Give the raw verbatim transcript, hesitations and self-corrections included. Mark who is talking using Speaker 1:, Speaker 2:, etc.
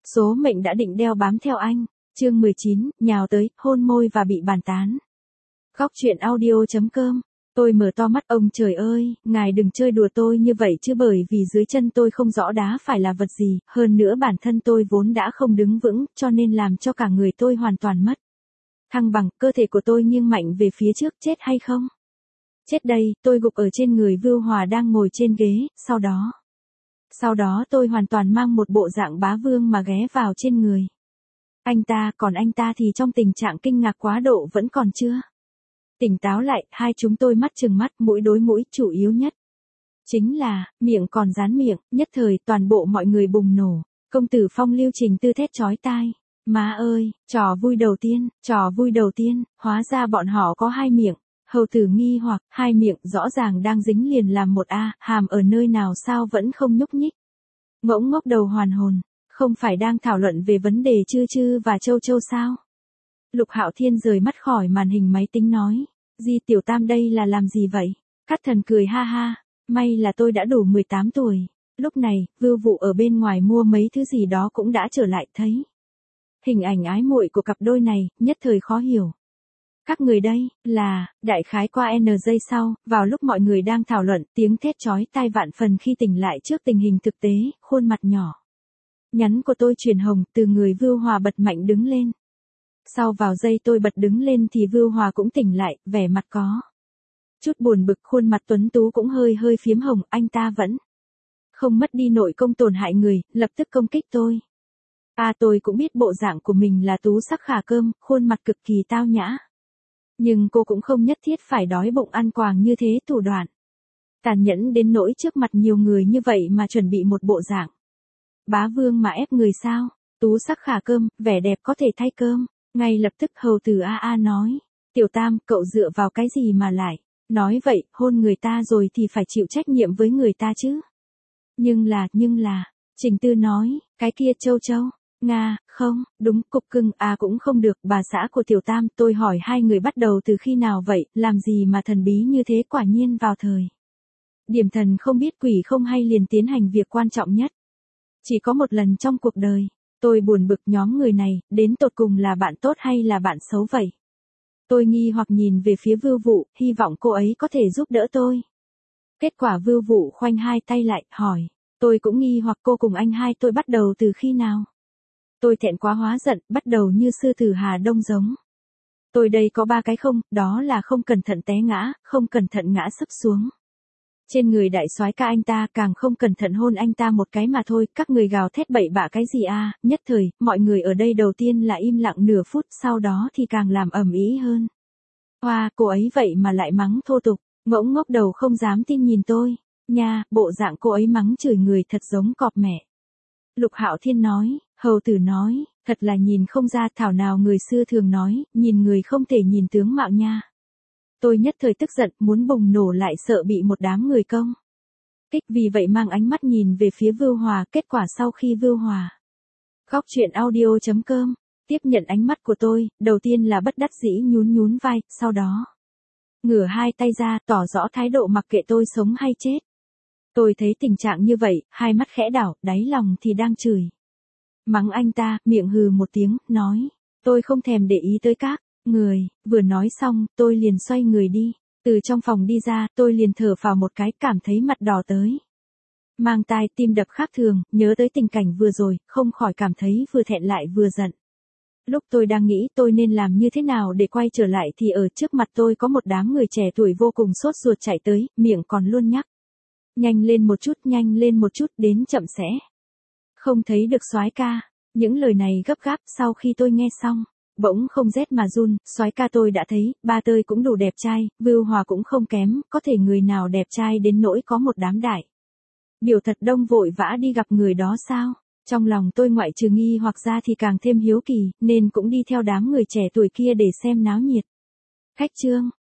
Speaker 1: Số mệnh đã định đeo bám theo anh. Chương mười chín, nhào tới, hôn môi và bị bàn tán. Góc truyện audio chấm com. Tôi mở to mắt, ông trời ơi, ngài đừng chơi đùa tôi như vậy chứ, bởi vì dưới chân tôi không rõ đá phải là vật gì, hơn nữa bản thân tôi vốn đã không đứng vững, cho nên làm cho cả người tôi hoàn toàn mất thăng bằng, cơ thể của tôi nghiêng mạnh về phía trước, chết hay không? Chết đây, tôi gục ở trên người Vưu Hòa đang ngồi trên ghế, sau đó. Sau đó tôi hoàn toàn mang một bộ dạng bá vương mà ghé vào trên người anh ta, còn anh ta thì trong tình trạng kinh ngạc quá độ vẫn còn chưa tỉnh táo lại, hai chúng tôi mắt chừng mắt, mũi đối mũi, chủ yếu nhất chính là, miệng còn dán miệng, nhất thời toàn bộ mọi người bùng nổ. Công tử Phong Lưu Trình Tư thét chói tai. Má ơi, trò vui đầu tiên, trò vui đầu tiên, hóa ra bọn họ có hai miệng. Hầu tử nghi hoặc, hai miệng rõ ràng đang dính liền làm một a, hàm ở nơi nào sao vẫn không nhúc nhích. Ngỗng ngốc đầu hoàn hồn, không phải đang thảo luận về vấn đề Chư Chư và Châu Châu sao? Lục Hạo Thiên rời mắt khỏi màn hình máy tính nói, Di Tiểu Tam đây là làm gì vậy? Cát Thần cười ha ha, may là tôi đã đủ mười tám tuổi. Lúc này, Vưu Vụ ở bên ngoài mua mấy thứ gì đó cũng đã trở lại, thấy hình ảnh ái muội của cặp đôi này, nhất thời khó hiểu. Các người đây, là, đại khái qua N giây sau, vào lúc mọi người đang thảo luận, tiếng thét chói tai vạn phần khi tỉnh lại trước tình hình thực tế, khuôn mặt nhỏ nhắn của tôi chuyển hồng, từ người Vưu Hòa bật mạnh đứng lên. Sau vào giây tôi bật đứng lên thì Vưu Hòa cũng tỉnh lại, vẻ mặt có chút buồn bực, khuôn mặt tuấn tú cũng hơi hơi phiếm hồng, anh ta vẫn không mất đi nội công tổn hại người, lập tức công kích tôi. À, tôi cũng biết bộ dạng của mình là tú sắc khả cơm, khuôn mặt cực kỳ tao nhã. Nhưng cô cũng không nhất thiết phải đói bụng ăn quàng như thế, thủ đoạn tàn nhẫn đến nỗi trước mặt nhiều người như vậy mà chuẩn bị một bộ dạng bá vương mà ép người sao? Tú sắc khả cơm, vẻ đẹp có thể thay cơm. Ngay lập tức hầu tử A A nói, Tiểu Tam, cậu dựa vào cái gì mà lại nói vậy, hôn người ta rồi thì phải chịu trách nhiệm với người ta chứ. Nhưng là, nhưng là, Trình Tư nói, cái kia Châu Châu, Nga, không, đúng, cục cưng, à cũng không được, bà xã của Tiểu Tam, tôi hỏi hai người bắt đầu từ khi nào vậy, làm gì mà thần bí như thế, quả nhiên vào thời điểm thần không biết quỷ không hay liền tiến hành việc quan trọng nhất. Chỉ có một lần trong cuộc đời. Tôi buồn bực nhóm người này, đến tột cùng là bạn tốt hay là bạn xấu vậy? Tôi nghi hoặc nhìn về phía Vưu Vụ, hy vọng cô ấy có thể giúp đỡ tôi. Kết quả Vưu Vụ khoanh hai tay lại, hỏi. Tôi cũng nghi hoặc cô cùng anh hai tôi bắt đầu từ khi nào? Tôi thẹn quá hóa giận, bắt đầu như sư tử Hà Đông giống. Tôi đây có ba cái không, đó là không cẩn thận té ngã, không cẩn thận ngã sấp xuống trên người đại soái ca anh ta, càng không cẩn thận hôn anh ta một cái mà thôi. Các người gào thét bậy bạ cái gì a? Nhất thời, mọi người ở đây đầu tiên là im lặng nửa phút, sau đó thì càng làm ầm ĩ hơn. Hoa, cô ấy vậy mà lại mắng thô tục. Ngỗng ngốc đầu không dám tin nhìn tôi. Nha, bộ dạng cô ấy mắng chửi người thật giống cọp mẹ. Lục Hạo Thiên nói, hầu tử nói, thật là nhìn không ra, thảo nào người xưa thường nói, nhìn người không thể nhìn tướng mạo nha. Tôi nhất thời tức giận, muốn bùng nổ lại, sợ bị một đám người công kích, vì vậy mang ánh mắt nhìn về phía Vưu Hòa. Kết quả sau khi Vưu Hòa góc truyện audio chấm com tiếp nhận ánh mắt của tôi, đầu tiên là bất đắc dĩ nhún nhún vai, sau đó ngửa hai tay ra, tỏ rõ thái độ mặc kệ tôi sống hay chết. Tôi thấy tình trạng như vậy, hai mắt khẽ đảo, đáy lòng thì đang chửi mắng anh ta, miệng hừ một tiếng, nói, tôi không thèm để ý tới các người. Vừa nói xong, tôi liền xoay người đi. Từ trong phòng đi ra, tôi liền thở phào một cái, cảm thấy mặt đỏ tới mang tai, tim đập khác thường, nhớ tới tình cảnh vừa rồi, không khỏi cảm thấy vừa thẹn lại vừa giận. Lúc tôi đang nghĩ tôi nên làm như thế nào để quay trở lại thì ở trước mặt tôi có một đám người trẻ tuổi vô cùng sốt ruột chạy tới, miệng còn luôn nhắc, nhanh lên một chút, nhanh lên một chút, đến chậm sẽ không thấy được soái ca. Những lời này gấp gáp, sau khi tôi nghe xong, bỗng không rét mà run. Soái ca tôi đã thấy, ba tơi cũng đủ đẹp trai, Vưu Hòa cũng không kém, có thể người nào đẹp trai đến nỗi có một đám đại biểu thật đông vội vã đi gặp người đó sao? Trong lòng tôi ngoại trừ nghi hoặc ra thì càng thêm hiếu kỳ, nên cũng đi theo đám người trẻ tuổi kia để xem náo nhiệt. Khách trương,